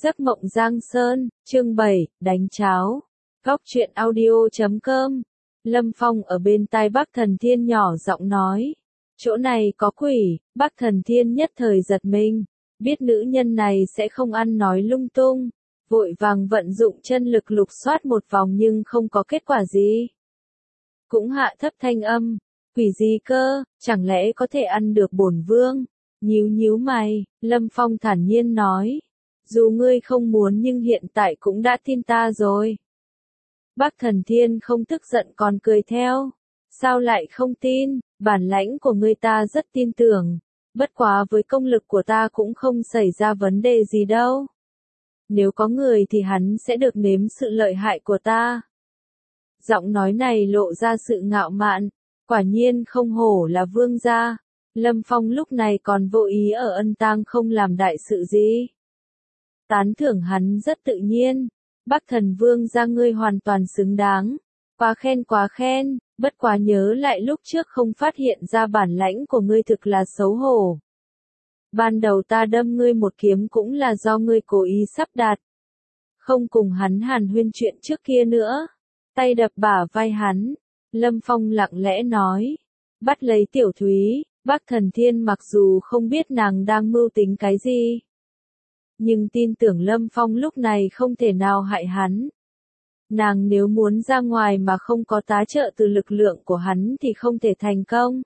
Giấc mộng Giang Sơn, chương 7, đánh cháo. Góc truyện audio.com. Lâm Phong ở bên tai Bắc Thần Thiên nhỏ giọng nói. Chỗ này có quỷ. Bắc Thần Thiên nhất thời giật mình. Biết nữ nhân này sẽ không ăn nói lung tung. Vội vàng vận dụng chân lực lục soát một vòng nhưng không có kết quả gì. Cũng hạ thấp thanh âm. Quỷ gì cơ, chẳng lẽ có thể ăn được bổn vương? Nhíu mày, Lâm Phong thản nhiên nói. Dù ngươi không muốn nhưng hiện tại cũng đã tin ta rồi. Bắc Thần Thiên không tức giận còn cười theo. Sao lại không tin, bản lãnh của ngươi ta rất tin tưởng. Bất quá với công lực của ta cũng không xảy ra vấn đề gì đâu. Nếu có người thì hắn sẽ được nếm sự lợi hại của ta. Giọng nói này lộ ra sự ngạo mạn. Quả nhiên không hổ là vương gia. Lâm Phong lúc này còn vô ý ở ân tang không làm đại sự gì. Tán thưởng hắn rất tự nhiên. Bắc Thần Vương gia ngươi hoàn toàn xứng đáng. Quá khen, bất quá nhớ lại lúc trước không phát hiện ra bản lãnh của ngươi thực là xấu hổ. Ban đầu ta đâm ngươi một kiếm cũng là do ngươi cố ý sắp đặt. Không cùng hắn hàn huyên chuyện trước kia nữa. Tay đập bả vai hắn. Lâm Phong lặng lẽ nói. Bắt lấy Tiểu Thúy. Bắc Thần Thiên mặc dù không biết nàng đang mưu tính cái gì. Nhưng tin tưởng Lâm Phong lúc này không thể nào hại hắn. Nàng nếu muốn ra ngoài mà không có tá trợ từ lực lượng của hắn thì không thể thành công.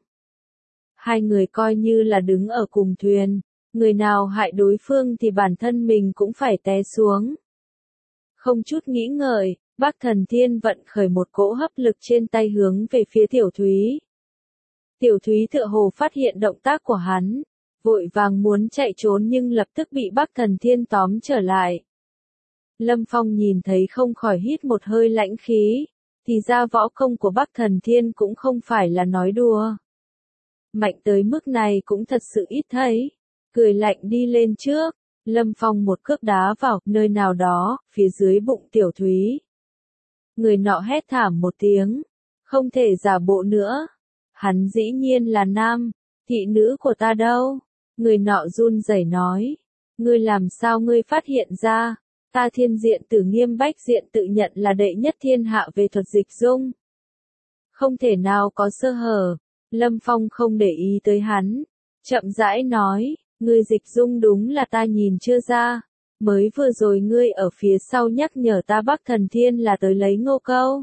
Hai người coi như là đứng ở cùng thuyền. Người nào hại đối phương thì bản thân mình cũng phải té xuống. Không chút nghĩ ngợi, Bắc Thần Thiên vận khởi một cỗ hấp lực trên tay hướng về phía Tiểu Thúy. Tiểu Thúy tựa hồ phát hiện động tác của hắn, vội vàng muốn chạy trốn nhưng lập tức bị Bắc Thần Thiên tóm trở lại. Lâm Phong nhìn thấy không khỏi hít một hơi lãnh khí, thì ra võ công của Bắc Thần Thiên cũng không phải là nói đùa. Mạnh tới mức này cũng thật sự ít thấy, cười lạnh đi lên trước, Lâm Phong một cước đá vào nơi nào đó, phía dưới bụng Tiểu Thúy. Người nọ hét thảm một tiếng, không thể giả bộ nữa. Hắn dĩ nhiên là nam, thị nữ của ta đâu? Người nọ run rẩy nói. Ngươi làm sao ngươi phát hiện ra? Ta Thiên Diện Tử Nghiêm Bách Diện tự nhận là đệ nhất thiên hạ về thuật dịch dung. Không thể nào có sơ hở. Lâm Phong không để ý tới hắn. Chậm rãi nói, ngươi dịch dung đúng là ta nhìn chưa ra. Mới vừa rồi ngươi ở phía sau nhắc nhở ta Bắc Thần Thiên là tới lấy Ngô Câu.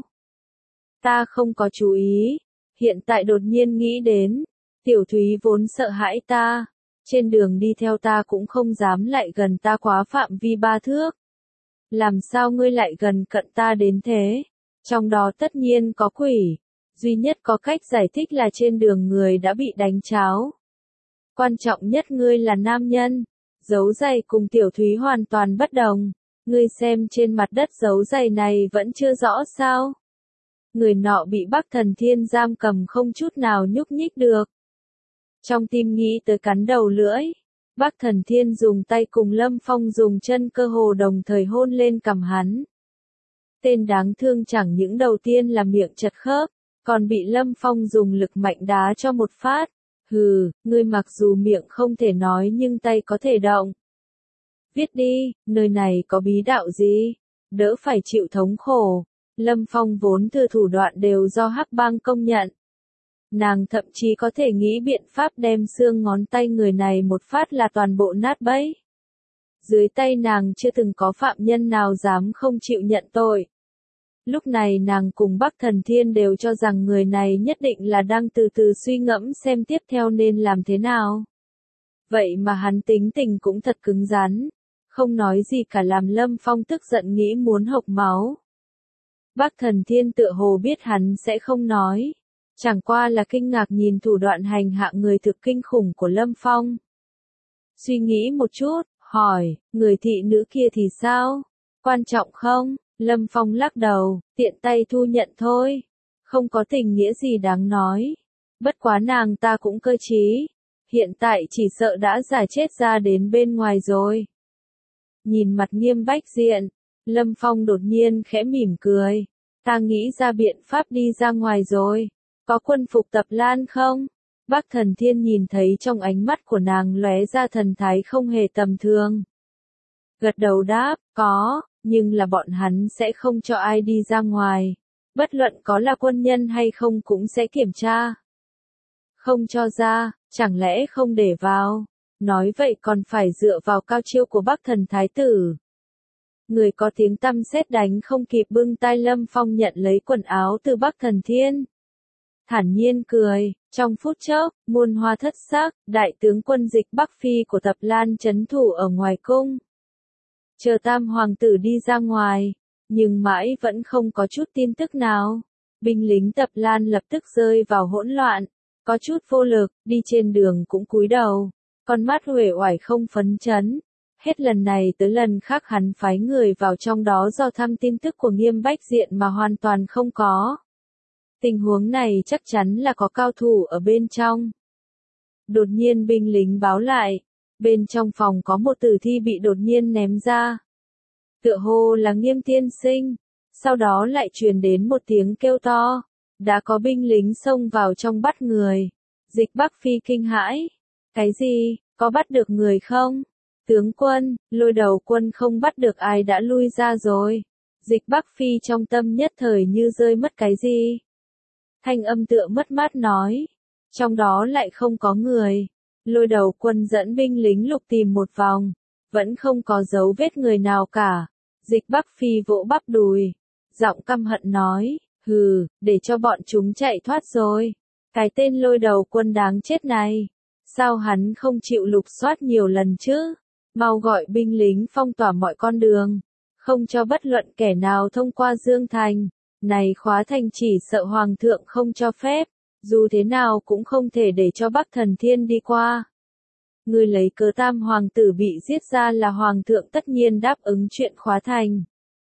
Ta không có chú ý. Hiện tại đột nhiên nghĩ đến, Tiểu Thúy vốn sợ hãi ta, trên đường đi theo ta cũng không dám lại gần ta quá phạm vi 3 thước. Làm sao ngươi lại gần cận ta đến thế? Trong đó tất nhiên có quỷ, duy nhất có cách giải thích là trên đường người đã bị đánh cháo. Quan trọng nhất ngươi là nam nhân, dấu giày cùng Tiểu Thúy hoàn toàn bất đồng, ngươi xem trên mặt đất dấu giày này vẫn chưa rõ sao? Người nọ bị Bắc Thần Thiên giam cầm không chút nào nhúc nhích được. Trong tim nghĩ tới cắn đầu lưỡi, Bắc Thần Thiên dùng tay cùng Lâm Phong dùng chân cơ hồ đồng thời hôn lên cằm hắn. Tên đáng thương chẳng những đầu tiên là miệng chật khớp, còn bị Lâm Phong dùng lực mạnh đá cho một phát. Hừ, ngươi mặc dù miệng không thể nói nhưng tay có thể động. Viết đi, nơi này có bí đạo gì? Đỡ phải chịu thống khổ. Lâm Phong vốn thừa thủ đoạn đều do Hắc Bang công nhận. Nàng thậm chí có thể nghĩ biện pháp đem xương ngón tay người này một phát là toàn bộ nát bấy. Dưới tay nàng chưa từng có phạm nhân nào dám không chịu nhận tội. Lúc này nàng cùng Bắc Thần Thiên đều cho rằng người này nhất định là đang từ từ suy ngẫm xem tiếp theo nên làm thế nào. Vậy mà hắn tính tình cũng thật cứng rắn. Không nói gì cả làm Lâm Phong tức giận nghĩ muốn hộc máu. Bắc Thần Thiên tựa hồ biết hắn sẽ không nói. Chẳng qua là kinh ngạc nhìn thủ đoạn hành hạ người thực kinh khủng của Lâm Phong. Suy nghĩ một chút, hỏi, người thị nữ kia thì sao? Quan trọng không? Lâm Phong lắc đầu, tiện tay thu nhận thôi. Không có tình nghĩa gì đáng nói. Bất quá nàng ta cũng cơ trí. Hiện tại chỉ sợ đã giải chết ra đến bên ngoài rồi. Nhìn mặt Nghiêm Bách Diện, Lâm Phong đột nhiên khẽ mỉm cười. Ta nghĩ ra biện pháp đi ra ngoài rồi. Có quân phục tập lan không? Bắc Thần Thiên nhìn thấy trong ánh mắt của nàng lóe ra thần thái không hề tầm thường. Gật đầu đáp, có, nhưng là bọn hắn sẽ không cho ai đi ra ngoài. Bất luận có là quân nhân hay không cũng sẽ kiểm tra. Không cho ra, chẳng lẽ không để vào? Nói vậy còn phải dựa vào cao chiêu của Bắc Thần Thái Tử. Người có tiếng tăm sét đánh không kịp bưng tay Lâm Phong nhận lấy quần áo từ Bắc Thần Thiên. Thản nhiên cười, trong phút chốc, muôn hoa thất sắc, đại tướng quân Dịch Bắc Phi của Tập Lan trấn thủ ở ngoài cung. Chờ tam hoàng tử đi ra ngoài, nhưng mãi vẫn không có chút tin tức nào. Binh lính Tập Lan lập tức rơi vào hỗn loạn, có chút vô lực, đi trên đường cũng cúi đầu, con mắt uể oải không phấn chấn. Hết lần này tới lần khác hắn phái người vào trong đó do thăm tin tức của Nghiêm Bách Diện mà hoàn toàn không có. Tình huống này chắc chắn là có cao thủ ở bên trong. Đột nhiên binh lính báo lại, bên trong phòng có một tử thi bị đột nhiên ném ra. Tựa hồ là Nghiêm tiên sinh, sau đó lại truyền đến một tiếng kêu to, đã có binh lính xông vào trong bắt người. Dịch Bắc Phi kinh hãi, cái gì, có bắt được người không? Tướng quân, Lôi Đầu quân không bắt được ai đã lui ra rồi. Dịch Bắc Phi trong tâm nhất thời như rơi mất cái gì. Thanh âm tựa mất mát nói, trong đó lại không có người. Lôi Đầu quân dẫn binh lính lục tìm một vòng, vẫn không có dấu vết người nào cả. Dịch Bắc Phi vỗ bắp đùi, giọng căm hận nói, hừ, để cho bọn chúng chạy thoát rồi. Cái tên Lôi Đầu quân đáng chết này, sao hắn không chịu lục soát nhiều lần chứ? Mau gọi binh lính phong tỏa mọi con đường, không cho bất luận kẻ nào thông qua Dương Thành. Này khóa thành chỉ sợ Hoàng thượng không cho phép, dù thế nào cũng không thể để cho Bắc Thần Thiên đi qua. Người lấy cớ tam hoàng tử bị giết ra là Hoàng thượng tất nhiên đáp ứng chuyện khóa thành.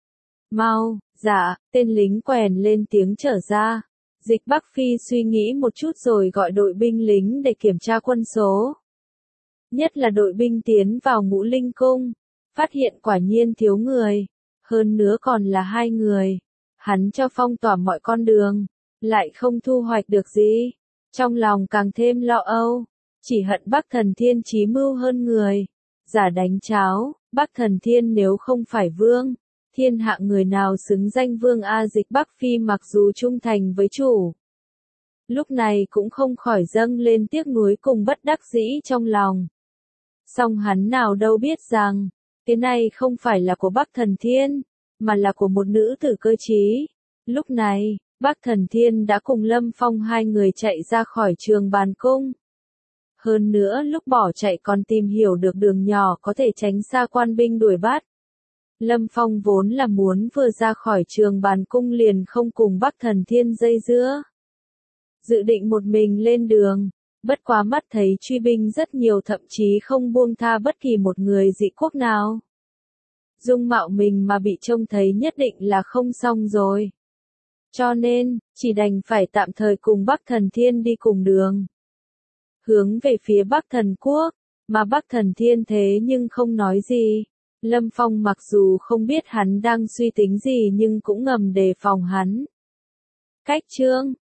Mau, dạ, tên lính quèn lên tiếng trở ra. Dịch Bắc Phi suy nghĩ một chút rồi gọi đội binh lính để kiểm tra quân số. Nhất là đội binh tiến vào Ngũ Linh Cung, phát hiện quả nhiên thiếu người, hơn nữa còn là 2 người. Hắn cho phong tỏa mọi con đường, lại không thu hoạch được gì. Trong lòng càng thêm lo âu, chỉ hận Bắc Thần Thiên trí mưu hơn người. Giả đánh cháo, Bắc Thần Thiên nếu không phải vương, thiên hạ người nào xứng danh vương a? Dịch Bắc Phi mặc dù trung thành với chủ, lúc này cũng không khỏi dâng lên tiếc nuối cùng bất đắc dĩ trong lòng. Song hắn nào đâu biết rằng, cái này không phải là của Bắc Thần Thiên, mà là của một nữ tử cơ trí. Lúc này, Bắc Thần Thiên đã cùng Lâm Phong 2 người chạy ra khỏi Trường Bàn Cung. Hơn nữa lúc bỏ chạy còn tìm hiểu được đường nhỏ có thể tránh xa quan binh đuổi bắt. Lâm Phong vốn là muốn vừa ra khỏi Trường Bàn Cung liền không cùng Bắc Thần Thiên dây dưa. Dự định một mình lên đường, bất quá mắt thấy truy binh rất nhiều, thậm chí không buông tha bất kỳ một người dị quốc nào. Dung mạo mình mà bị trông thấy nhất định là không xong rồi. Cho nên, chỉ đành phải tạm thời cùng Bắc Thần Thiên đi cùng đường. Hướng về phía Bắc Thần Quốc, mà Bắc Thần Thiên thế nhưng không nói gì. Lâm Phong mặc dù không biết hắn đang suy tính gì nhưng cũng ngầm đề phòng hắn. Cách chương